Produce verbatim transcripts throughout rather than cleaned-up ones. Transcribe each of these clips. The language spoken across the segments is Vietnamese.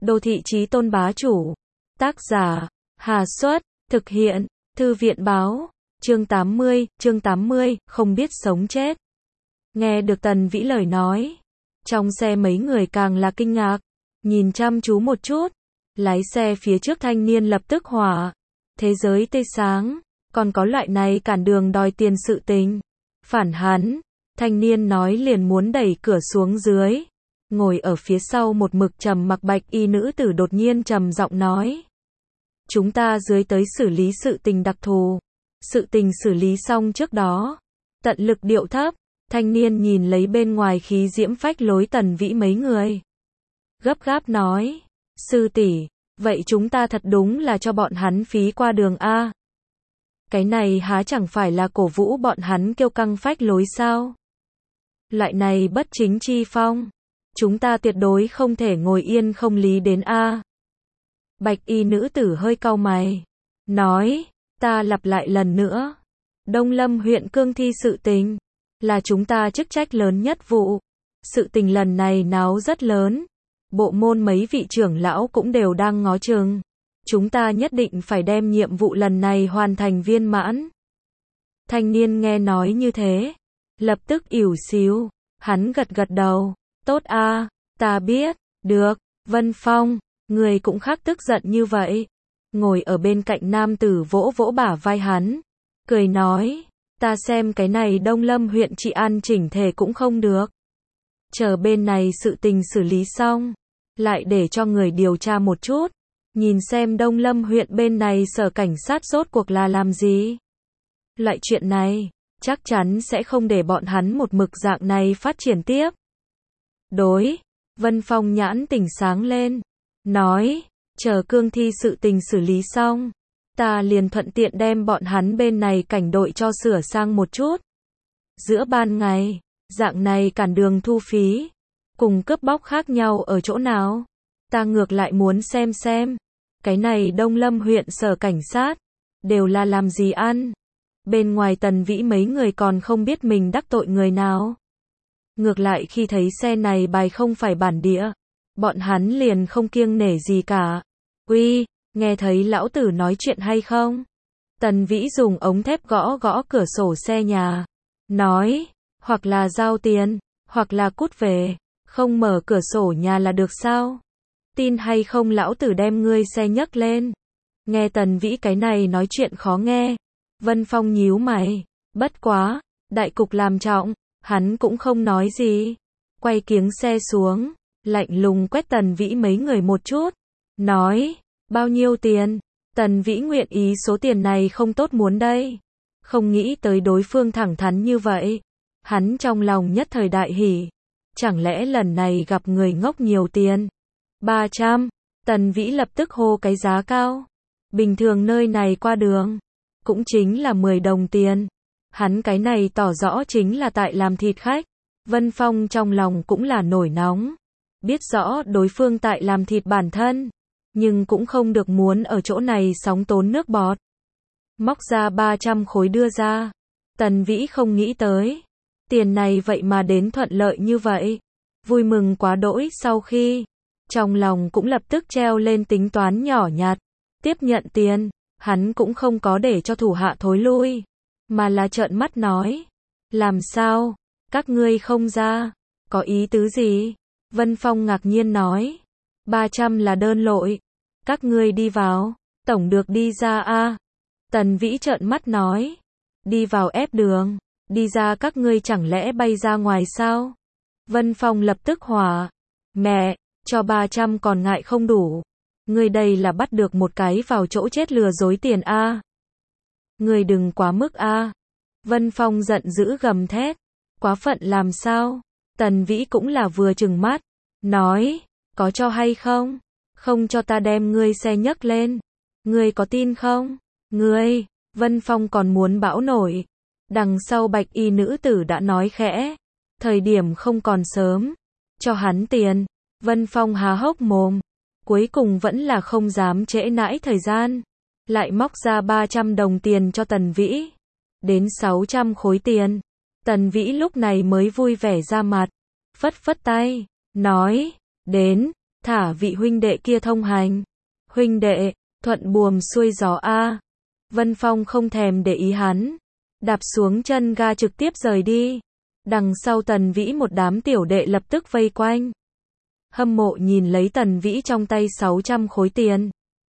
Đô thị chí tôn bá chủ. Tác giả, Hà Xuất, thực hiện, Thư viện báo, chương tám mươi, chương tám mươi, không biết sống chết. Nghe được Tần Vĩ lời nói, trong xe mấy người càng là kinh ngạc, nhìn chăm chú một chút, lái xe phía trước thanh niên lập tức hỏa, thế giới tê sáng, còn có loại này cản đường đòi tiền sự tình. Phản hắn, thanh niên nói liền muốn đẩy cửa xuống dưới. Ngồi ở phía sau một mực trầm mặc bạch y nữ tử đột nhiên trầm giọng nói. Chúng ta dưới tới xử lý sự tình đặc thù. Sự tình xử lý xong trước đó. Tận lực điệu thấp, thanh niên nhìn lấy bên ngoài khí diễm phách lối Tần Vĩ mấy người. Gấp gáp nói. Sư tỷ, vậy chúng ta thật đúng là cho bọn hắn phí qua đường A. Cái này há chẳng phải là cổ vũ bọn hắn kiêu căng phách lối sao? Loại này bất chính chi phong. Chúng ta tuyệt đối không thể ngồi yên không lý đến A. Bạch y nữ tử hơi cau mày. Nói, ta lặp lại lần nữa. Đông Lâm huyện cương thi sự tình. Là chúng ta chức trách lớn nhất vụ. Sự tình lần này náo rất lớn. Bộ môn mấy vị trưởng lão cũng đều đang ngó chừng. Chúng ta nhất định phải đem nhiệm vụ lần này hoàn thành viên mãn. Thanh niên nghe nói như thế. Lập tức ỉu xìu. Hắn gật gật đầu. Tốt a, ta biết. Được. Vân Phong. Người cũng khác tức giận như vậy. Ngồi ở bên cạnh nam tử vỗ vỗ bả vai hắn. Cười nói. Ta xem cái này Đông Lâm huyện trị an chỉnh thể cũng không được. Chờ bên này sự tình xử lý xong. Lại để cho người điều tra một chút. Nhìn xem Đông Lâm huyện bên này sở cảnh sát rốt cuộc là làm gì. Loại chuyện này, chắc chắn sẽ không để bọn hắn một mực dạng này phát triển tiếp. Đối, Vân Phong nhãn tỉnh sáng lên. Nói, chờ cương thi sự tình xử lý xong. Ta liền thuận tiện đem bọn hắn bên này cảnh đội cho sửa sang một chút. Giữa ban ngày, dạng này cản đường thu phí. Cùng cướp bóc khác nhau ở chỗ nào? Ta ngược lại muốn xem xem. Cái này Đông Lâm huyện sở cảnh sát. Đều là làm gì ăn? Bên ngoài Tần Vĩ mấy người còn không biết mình đắc tội người nào. Ngược lại khi thấy xe này bài không phải bản địa. Bọn hắn liền không kiêng nể gì cả. Uy, nghe thấy lão tử nói chuyện hay không? Tần Vĩ dùng ống thép gõ gõ cửa sổ xe nhà. Nói, hoặc là giao tiền, hoặc là cút về. Không mở cửa sổ nhà là được sao? Tin hay không lão tử đem ngươi xe nhấc lên. Nghe Tần Vĩ cái này nói chuyện khó nghe. Vân Phong nhíu mày. Bất quá, đại cục làm trọng, hắn cũng không nói gì. Quay kiếng xe xuống, lạnh lùng quét Tần Vĩ mấy người một chút. Nói, bao nhiêu tiền? Tần Vĩ nguyện ý số tiền này không tốt muốn đây. Không nghĩ tới đối phương thẳng thắn như vậy. Hắn trong lòng nhất thời đại hỉ. Chẳng lẽ lần này gặp người ngốc nhiều tiền? ba trăm. Tần Vĩ lập tức hô cái giá cao. Bình thường nơi này qua đường. Cũng chính là mười đồng tiền. Hắn cái này tỏ rõ chính là tại làm thịt khách. Vân Phong trong lòng cũng là nổi nóng. Biết rõ đối phương tại làm thịt bản thân. Nhưng cũng không được muốn ở chỗ này sóng tốn nước bọt. Móc ra ba trăm khối đưa ra. Tần Vĩ không nghĩ tới. Tiền này vậy mà đến thuận lợi như vậy. Vui mừng quá đỗi sau khi. Trong lòng cũng lập tức treo lên tính toán nhỏ nhặt. Tiếp nhận tiền. Hắn cũng không có để cho thủ hạ thối lui. Mà là trợn mắt nói. Làm sao? Các ngươi không ra. Có ý tứ gì? Vân Phong ngạc nhiên nói. ba trăm là đơn lội. Các ngươi đi vào. Tổng được đi ra a. Tần Vĩ trợn mắt nói. Đi vào ép đường. Đi ra các ngươi chẳng lẽ bay ra ngoài sao? Vân Phong lập tức hỏa. Mẹ, cho ba trăm còn ngại không đủ. Ngươi đây là bắt được một cái vào chỗ chết lừa dối tiền a. Ngươi đừng quá mức a. Vân Phong giận dữ gầm thét. Quá phận làm sao? Tần Vĩ cũng là vừa trừng mắt. Nói, có cho hay không? Không cho ta đem ngươi xe nhấc lên. Ngươi có tin không? Ngươi, Vân Phong còn muốn bão nổi. Đằng sau bạch y nữ tử đã nói khẽ. Thời điểm không còn sớm. Cho hắn tiền. Vân Phong há hốc mồm. Cuối cùng vẫn là không dám trễ nãi thời gian. Lại móc ra ba trăm đồng tiền cho Tần Vĩ. Đến sáu trăm khối tiền. Tần Vĩ lúc này mới vui vẻ ra mặt. Phất phất tay. Nói. Đến. thả vị huynh đệ kia thông hành. Huynh đệ, thuận buồm xuôi gió a. Vân Phong không thèm để ý hắn, đạp xuống chân ga trực tiếp rời đi. Đằng sau Tần Vĩ một đám tiểu đệ lập tức vây quanh. Hâm mộ nhìn lấy Tần Vĩ trong tay sáu trăm khối tiền.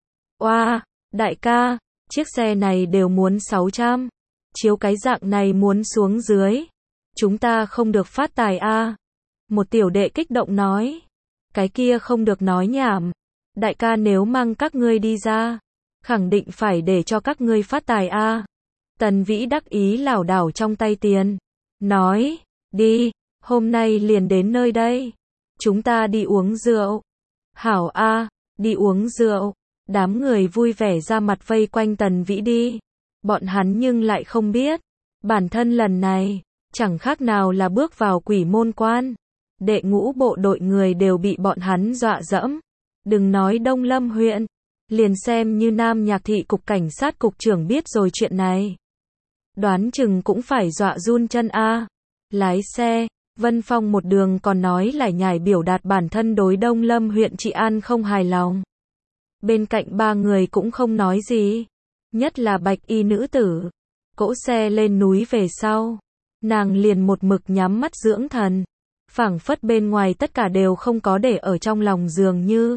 Oa, đại ca, chiếc xe này đều muốn sáu trăm. Chiếu cái dạng này muốn xuống dưới, chúng ta không được phát tài a. Một tiểu đệ kích động nói. Cái kia không được nói nhảm. Đại ca nếu mang các ngươi đi ra, khẳng định phải để cho các ngươi phát tài a. Tần Vĩ đắc ý lảo đảo trong tay tiền. Nói, đi, hôm nay liền đến nơi đây. Chúng ta đi uống rượu. Hảo a, đi uống rượu. Đám người vui vẻ ra mặt vây quanh Tần Vĩ đi. Bọn hắn nhưng lại không biết, bản thân lần này, chẳng khác nào là bước vào quỷ môn quan. Đệ ngũ bộ đội người đều bị bọn hắn dọa dẫm. Đừng nói Đông Lâm huyện, liền xem như Nam Nhạc thị cục cảnh sát cục trưởng biết rồi chuyện này, đoán chừng cũng phải dọa run chân a. Lái xe, Vân Phong một đường còn nói lải nhải biểu đạt bản thân đối Đông Lâm huyện trị an không hài lòng. Bên cạnh ba người cũng không nói gì, nhất là bạch y nữ tử. Cỗ xe lên núi về sau, nàng liền một mực nhắm mắt dưỡng thần, phảng phất bên ngoài tất cả đều không có để ở trong lòng dường như.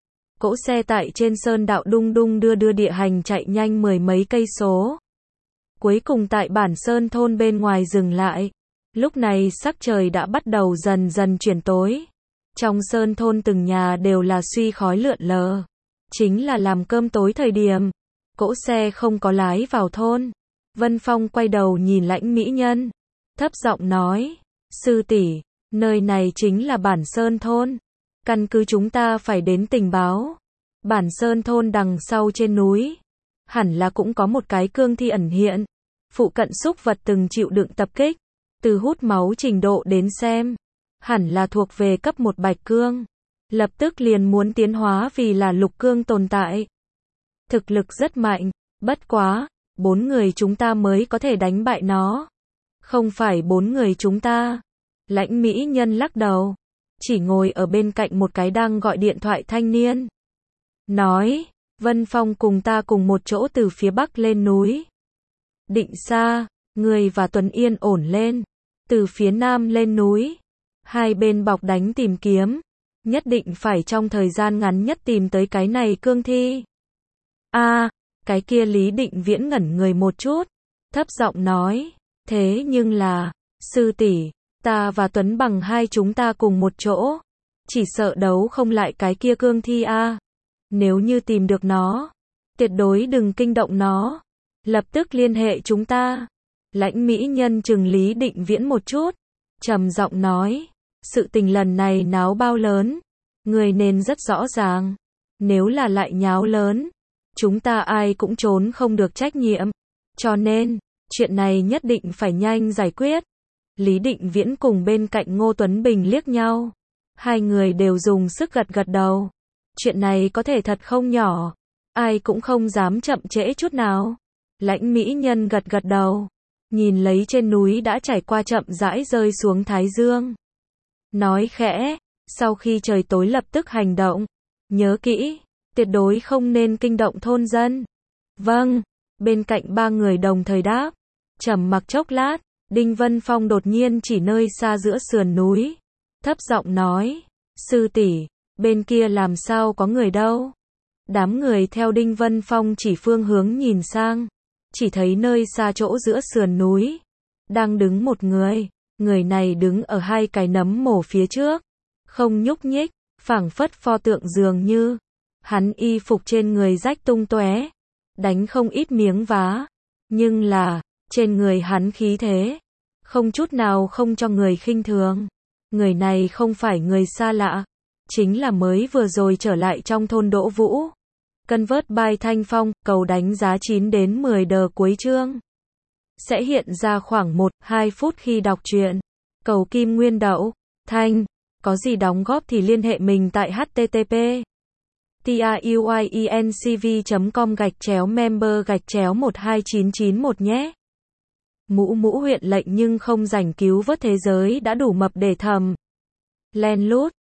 Cỗ xe tại trên sơn đạo đung đung đưa đưa địa hành chạy nhanh mười mấy cây số. Cuối cùng tại bản sơn thôn bên ngoài dừng lại. Lúc này sắc trời đã bắt đầu dần dần chuyển tối. Trong sơn thôn từng nhà đều là suy khói lượn lờ. Chính là làm cơm tối thời điểm. Cỗ xe không có lái vào thôn. Vân Phong quay đầu nhìn Lãnh mỹ nhân, thấp giọng nói, sư tỷ, nơi này chính là bản sơn thôn. Căn cứ chúng ta phải đến tình báo. Bản sơn thôn đằng sau trên núi, hẳn là cũng có một cái cương thi ẩn hiện. Phụ cận súc vật từng chịu đựng tập kích. Từ hút máu trình độ đến xem, hẳn là thuộc về cấp một bạch cương. Lập tức liền muốn tiến hóa vì là lục cương tồn tại. Thực lực rất mạnh, bất quá, bốn người chúng ta mới có thể đánh bại nó. Không phải bốn người chúng ta. Lãnh mỹ nhân lắc đầu, chỉ ngồi ở bên cạnh một cái đang gọi điện thoại thanh niên. Nói, Vân Phong cùng ta cùng một chỗ từ phía bắc lên núi. Định xa, người và Tuấn Yên ổn lên. Từ phía nam lên núi. Hai bên bọc đánh tìm kiếm. Nhất định phải trong thời gian ngắn nhất tìm tới cái này cương thi. A, à, cái kia Lý Định Viễn ngẩn người một chút. Thấp giọng nói, thế nhưng là, sư tỷ, ta và Tuấn Bằng hai chúng ta cùng một chỗ. Chỉ sợ đấu không lại cái kia cương thi a. À. Nếu như tìm được nó, tuyệt đối đừng kinh động nó. Lập tức liên hệ chúng ta. Lãnh mỹ nhân chừng Lý Định Viễn một chút, trầm giọng nói, sự tình lần này náo bao lớn, người nên rất rõ ràng. Nếu là lại nháo lớn, chúng ta ai cũng trốn không được trách nhiệm. Cho nên, chuyện này nhất định phải nhanh giải quyết. Lý Định Viễn cùng bên cạnh Ngô Tuấn Bình liếc nhau. Hai người đều dùng sức gật gật đầu. Chuyện này có thể thật không nhỏ. Ai cũng không dám chậm trễ chút nào. Lãnh mỹ nhân gật gật đầu. Nhìn lấy trên núi đã trải qua chậm rãi rơi xuống thái dương. Nói khẽ, sau khi trời tối lập tức hành động. Nhớ kỹ, tuyệt đối không nên kinh động thôn dân. Vâng, bên cạnh ba người đồng thời đáp. Trầm mặc chốc lát, Đinh Vân Phong đột nhiên chỉ nơi xa giữa sườn núi. Thấp giọng nói, sư tỷ, bên kia làm sao có người đâu. Đám người theo Đinh Vân Phong chỉ phương hướng nhìn sang. Chỉ thấy nơi xa chỗ giữa sườn núi, đang đứng một người. Người này đứng ở hai cái nấm mồ phía trước, không nhúc nhích, phảng phất pho tượng dường như. Hắn y phục trên người rách tung tóe, đánh không ít miếng vá. Nhưng là, trên người hắn khí thế, không chút nào không cho người khinh thường. Người này không phải người xa lạ, chính là mới vừa rồi trở lại trong thôn Đỗ Vũ. Convert by Thanh Phong, cầu đánh giá chín đến mười đờ cuối chương. Sẽ hiện ra khoảng một đến hai phút khi đọc truyện. Cầu Kim Nguyên Đậu, Thanh, có gì đóng góp thì liên hệ mình tại http truyencv chấm com gạch chéo member gạch chéo một hai chín chín một nhé. Mũ mũ huyện lệnh nhưng không rảnh cứu vớt thế giới đã đủ mập để thầm. Len lút,